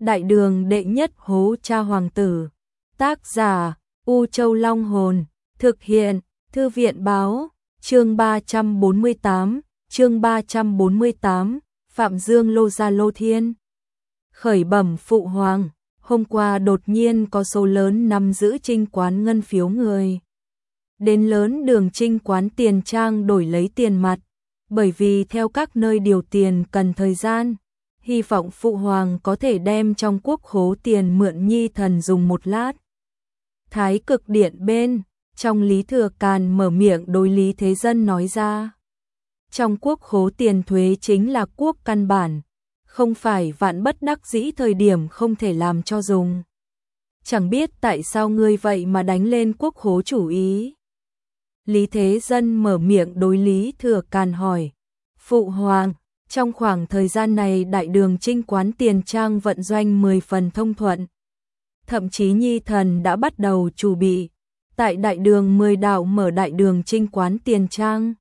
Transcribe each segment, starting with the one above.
Đại đường đệ nhất hố cha hoàng tử. Tác giả U Châu Long Hồn. Thực hiện Thư viện Báo. Chương 348. Phạm Dương Lô Gia Lô Thiên. Khởi bẩm phụ hoàng, hôm qua đột nhiên có số lớn nắm giữ Trinh quán ngân phiếu người đến lớn đường Trinh quán tiền trang đổi lấy tiền mặt, bởi vì theo các nơi điều tiền cần thời gian, hy vọng phụ hoàng có thể đem trong quốc khố tiền mượn nhi thần dùng một lát. Thái Cực Điện bên, trong Lý Thừa Càn mở miệng đối Lý Thế Dân nói ra. Trong quốc khố tiền thuế chính là quốc căn bản, không phải vạn bất đắc dĩ thời điểm không thể làm cho dùng. Chẳng biết tại sao ngươi vậy mà đánh lên quốc khố chủ ý. Lý Thế Dân mở miệng đối Lý Thừa Càn hỏi. Phụ hoàng, trong khoảng thời gian này đại đường Trinh quán tiền trang vận doanh 10 phần thông thuận. Thậm chí nhi thần đã bắt đầu chuẩn bị tại đại đường 10 đạo mở đại đường Trinh quán tiền trang.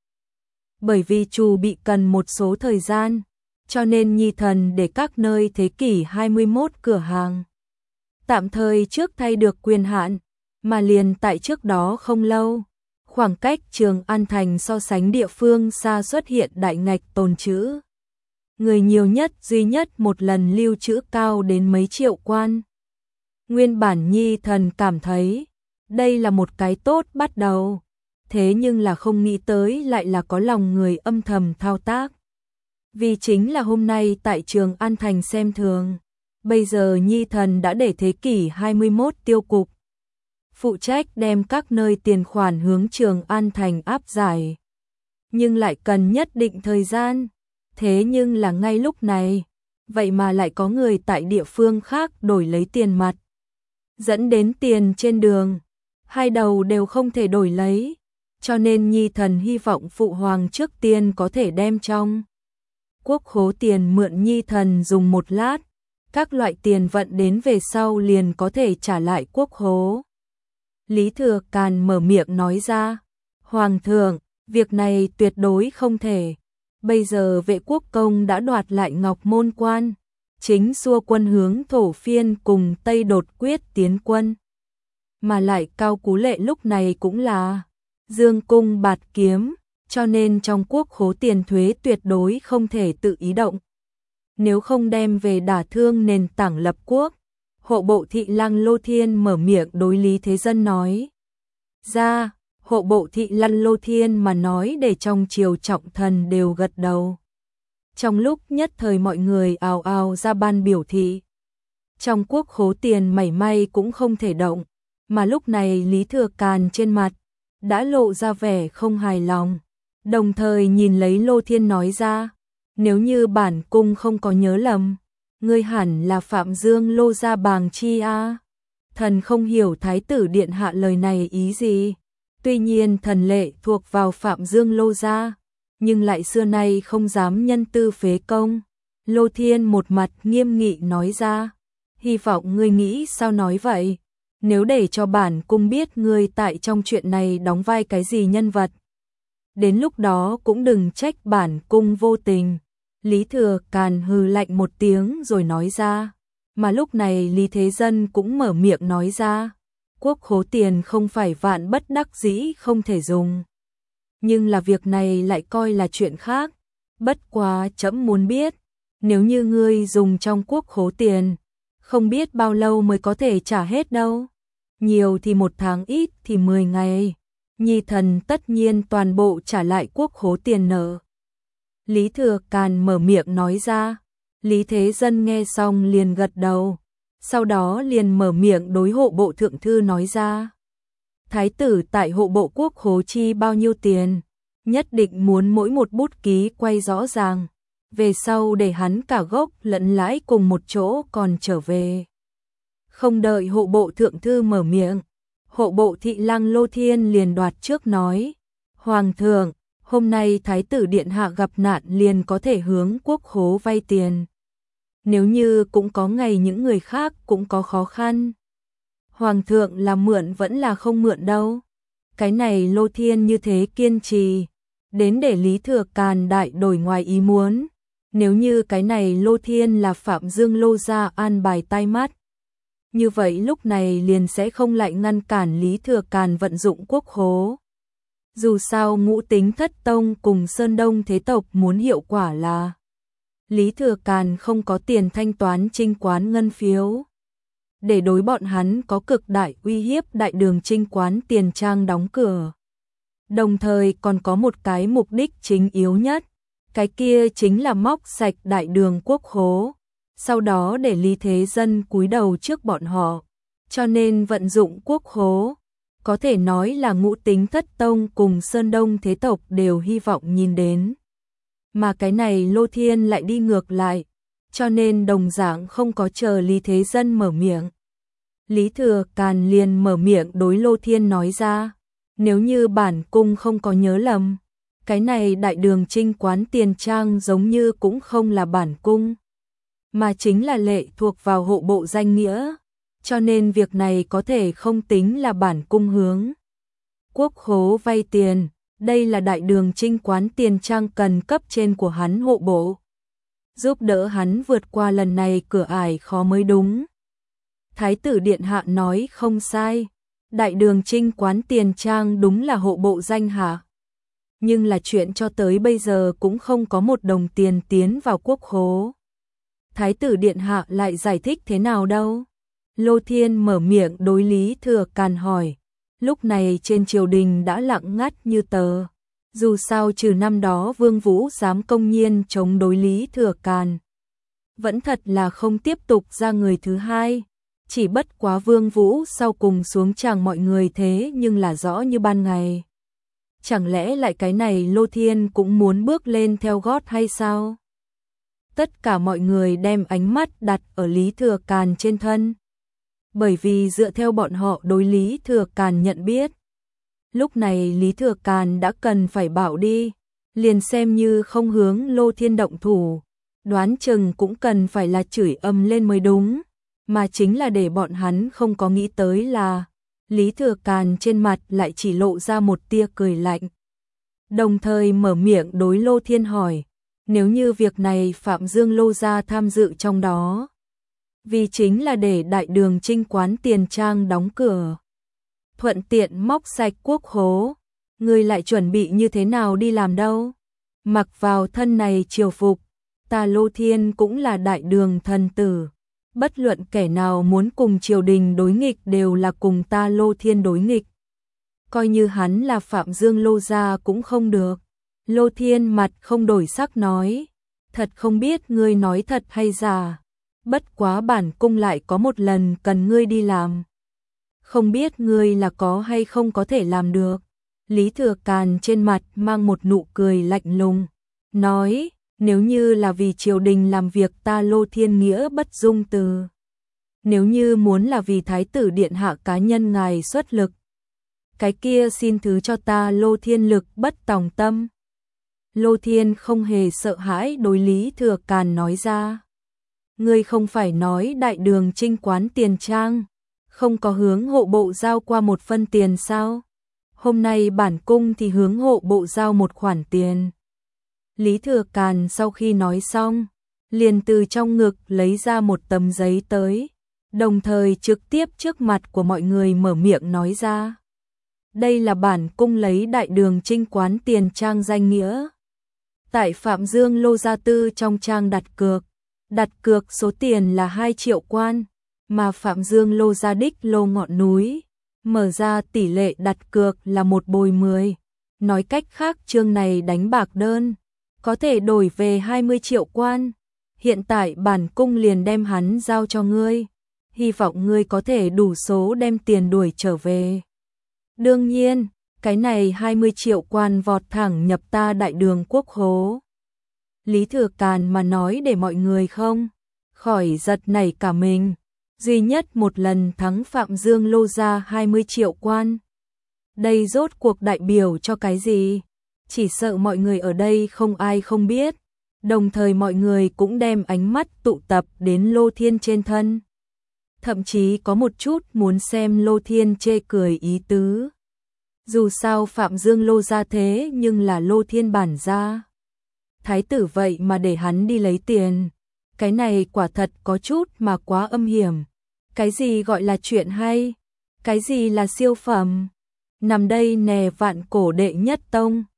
Bởi vì chuẩn bị cần một số thời gian, cho nên nhi thần để các nơi thế kỷ 21 cửa hàng tạm thời trước thay được quyền hạn, mà liền tại trước đó không lâu, khoảng cách Trường An Thành so sánh địa phương xa xuất hiện đại ngạch tồn trữ. Người nhiều nhất duy nhất một lần lưu trữ cao đến mấy triệu quan. Nguyên bản nhi thần cảm thấy đây là một cái tốt bắt đầu, thế nhưng là không nghĩ tới lại là có lòng người âm thầm thao tác. Vì chính là hôm nay tại Trường An Thành xem thường, bây giờ nhi thần đã để thế kỷ 21 tiêu cục phụ trách đem các nơi tiền khoản hướng Trường An Thành áp giải. Nhưng lại cần nhất định thời gian, thế nhưng là ngay lúc này, vậy mà lại có người tại địa phương khác đổi lấy tiền mặt. Dẫn đến tiền trên đường, hai đầu đều không thể đổi lấy, cho nên nhi thần hy vọng phụ hoàng trước tiên có thể đem trong quốc khố tiền mượn nhi thần dùng một lát, các loại tiền vận đến về sau liền có thể trả lại quốc khố. Lý Thừa Càn mở miệng nói ra, hoàng thượng, việc này tuyệt đối không thể. Bây giờ Vệ Quốc Công đã đoạt lại Ngọc Môn Quan, chính xua quân hướng Thổ Phiên cùng Tây Đột quyết tiến quân. Mà lại Cao Cú Lệ lúc này cũng là dương cung bạt kiếm, cho nên trong quốc khố tiền thuế tuyệt đối không thể tự ý động. Nếu không đem về đả thương nền tảng lập quốc. Hộ bộ thị lang Lô Thiên mở miệng đối Lý Thế Dân nói ra. Hộ bộ thị lăng Lô Thiên mà nói để trong triều trọng thần đều gật đầu. Trong lúc nhất thời mọi người ào ào ra ban biểu thị. Trong quốc khố tiền mảy may cũng không thể động, mà lúc này Lý Thừa Càn trên mặt đã lộ ra vẻ không hài lòng. Đồng thời nhìn lấy Lô Thiên nói ra, nếu như bản cung không có nhớ lầm, ngươi hẳn là Phạm Dương Lô Gia Bàng Chi a. Thần không hiểu thái tử điện hạ lời này ý gì. Tuy nhiên thần lệ thuộc vào Phạm Dương Lô Gia, nhưng lại xưa nay không dám nhân tư phế công. Lô Thiên một mặt nghiêm nghị nói ra, hy vọng ngươi nghĩ sao nói vậy. Nếu để cho bản cung biết ngươi tại trong chuyện này đóng vai cái gì nhân vật, đến lúc đó cũng đừng trách bản cung vô tình. Lý Thừa Càn hừ lạnh một tiếng rồi nói ra, mà lúc này Lý Thế Dân cũng mở miệng nói ra, quốc khố tiền không phải vạn bất đắc dĩ không thể dùng. Nhưng là việc này lại coi là chuyện khác, bất quá trẫm muốn biết, nếu như ngươi dùng trong quốc khố tiền, không biết bao lâu mới có thể trả hết đâu. Nhiều thì 1 tháng, ít thì 10 ngày. Nhi thần tất nhiên toàn bộ trả lại quốc khố tiền nợ. Lý Thừa Càn mở miệng nói ra. Lý Thế Dân nghe xong liền gật đầu, sau đó liền mở miệng đối hộ bộ thượng thư nói ra. Thái tử tại hộ bộ quốc khố chi bao nhiêu tiền, nhất định muốn mỗi một bút ký quay rõ ràng, về sau để hắn cả gốc lẫn lãi cùng một chỗ còn trở về. Không đợi hộ bộ thượng thư mở miệng, hộ bộ thị lang Lô Thiên liền đoạt trước nói, hoàng thượng, hôm nay thái tử điện hạ gặp nạn liền có thể hướng quốc khố vay tiền. Nếu như cũng có ngày những người khác cũng có khó khăn. Hoàng thượng là mượn vẫn là không mượn đâu. Cái này Lô Thiên như thế kiên trì, đến để Lý Thừa Càn đại đổi ngoài ý muốn. Nếu như cái này Lô Thiên là Phạm Dương Lô gia an bài tai mắt, như vậy lúc này liền sẽ không lại ngăn cản Lý Thừa Càn vận dụng quốc khố. Dù sao Ngũ Tính Thất Tông cùng Sơn Đông thế tộc muốn hiệu quả là Lý Thừa Càn không có tiền thanh toán Trinh Quán ngân phiếu. Để đối bọn hắn có cực đại uy hiếp, Đại Đường Trinh Quán Tiền Trang đóng cửa. Đồng thời còn có một cái mục đích chính yếu nhất, cái kia chính là móc sạch Đại Đường quốc khố, sau đó để Lý Thế Dân cúi đầu trước bọn họ. Cho nên vận dụng quốc khố, có thể nói là Ngũ Tính Thất Tông cùng Sơn Đông thế tộc đều hy vọng nhìn đến. Mà cái này Lô Thiên lại đi ngược lại, cho nên đồng dạng không có chờ Lý Thế Dân mở miệng. Lý Thừa Càn liền mở miệng đối Lô Thiên nói ra, nếu như bản cung không có nhớ lầm, cái này Đại Đường Trinh Quán Tiền Trang giống như cũng không là bản cung, mà chính là lệ thuộc vào hộ bộ danh nghĩa, cho nên việc này có thể không tính là bản cung hướng quốc khố vay tiền, đây là Đại Đường Trinh Quán Tiền Trang cần cấp trên của hắn hộ bộ, giúp đỡ hắn vượt qua lần này cửa ải khó mới đúng. Thái tử điện hạ nói không sai, Đại Đường Trinh Quán Tiền Trang đúng là hộ bộ danh hạ, nhưng là chuyện cho tới bây giờ cũng không có một đồng tiền tiến vào quốc khố. Thái tử điện hạ lại giải thích thế nào đâu? Lô Thiên mở miệng đối Lý Thừa Càn hỏi. Lúc này trên triều đình đã lặng ngắt như tờ. Dù sao trừ năm đó Vương Vũ dám công nhiên chống đối Lý Thừa Càn, vẫn thật là không tiếp tục ra người thứ hai. Chỉ bất quá Vương Vũ sau cùng xuống tràng mọi người thế nhưng là rõ như ban ngày. Chẳng lẽ lại cái này Lô Thiên cũng muốn bước lên theo gót hay sao? Tất cả mọi người đem ánh mắt đặt ở Lý Thừa Càn trên thân. Bởi vì dựa theo bọn họ đối Lý Thừa Càn nhận biết, lúc này Lý Thừa Càn đã cần phải bảo đi, liền xem như không hướng Lô Thiên động thủ, đoán chừng cũng cần phải là chửi ầm lên mới đúng, mà chính là để bọn hắn không có nghĩ tới là Lý Thừa Càn trên mặt lại chỉ lộ ra một tia cười lạnh. Đồng thời mở miệng đối Lô Thiên hỏi, nếu như việc này Phạm Dương Lô gia tham dự trong đó, vì chính là để Đại Đường Trinh Quán Tiền Trang đóng cửa, thuận tiện móc sạch quốc khố, người lại chuẩn bị như thế nào đi làm đâu? Mặc vào thân này triều phục, ta Lô Thiên cũng là Đại Đường thần tử, bất luận kẻ nào muốn cùng triều đình đối nghịch đều là cùng ta Lô Thiên đối nghịch. Coi như hắn là Phạm Dương Lô gia cũng không được. Lô Thiên mặt không đổi sắc nói, thật không biết ngươi nói thật hay giả, bất quá bản cung lại có một lần cần ngươi đi làm. Không biết ngươi là có hay không có thể làm được. Lý Thừa Càn trên mặt mang một nụ cười lạnh lùng, nói, nếu như là vì triều đình làm việc ta Lô Thiên nghĩa bất dung từ. Nếu như muốn là vì Thái tử điện hạ cá nhân ngài xuất lực, cái kia xin thứ cho ta Lô Thiên lực bất tòng tâm. Lô Thiên không hề sợ hãi đối Lý Thừa Càn nói ra. Ngươi không phải nói Đại Đường Trinh Quán Tiền Trang không có hướng hộ bộ giao qua một phân tiền sao? Hôm nay bản cung thì hướng hộ bộ giao một khoản tiền. Lý Thừa Càn sau khi nói xong, liền từ trong ngực lấy ra một tấm giấy tới, đồng thời trực tiếp trước mặt của mọi người mở miệng nói ra. Đây là bản cung lấy Đại Đường Trinh Quán Tiền Trang danh nghĩa, tại Phạm Dương Lô gia tư trong trang đặt cược số tiền là 2 triệu quan, mà Phạm Dương Lô gia đích Lô ngọn núi, mở ra tỷ lệ đặt cược là 1/10. Nói cách khác chương này đánh bạc đơn, có thể đổi về 20 triệu quan. Hiện tại bản cung liền đem hắn giao cho ngươi, hy vọng ngươi có thể đủ số đem tiền đuổi trở về. Đương nhiên, cái này 20 triệu quan vọt thẳng nhập ta Đại Đường quốc khố. Lý Thừa Càn mà nói để mọi người không khỏi giật nảy cả mình. Duy nhất một lần thắng Phạm Dương Lô gia 20 triệu quan. Đây rốt cuộc đại biểu cho cái gì? Chỉ sợ mọi người ở đây không ai không biết. Đồng thời mọi người cũng đem ánh mắt tụ tập đến Lô Thiên trên thân. Thậm chí có một chút muốn xem Lô Thiên chê cười ý tứ. Dù sao Phạm Dương Lô gia thế nhưng là Lô Thiên bản gia. thái tử vậy mà để hắn đi lấy tiền. Cái này quả thật có chút mà quá âm hiểm. Cái gì gọi là chuyện hay? Cái gì là siêu phẩm? Nằm đây nè, vạn cổ đệ nhất tông.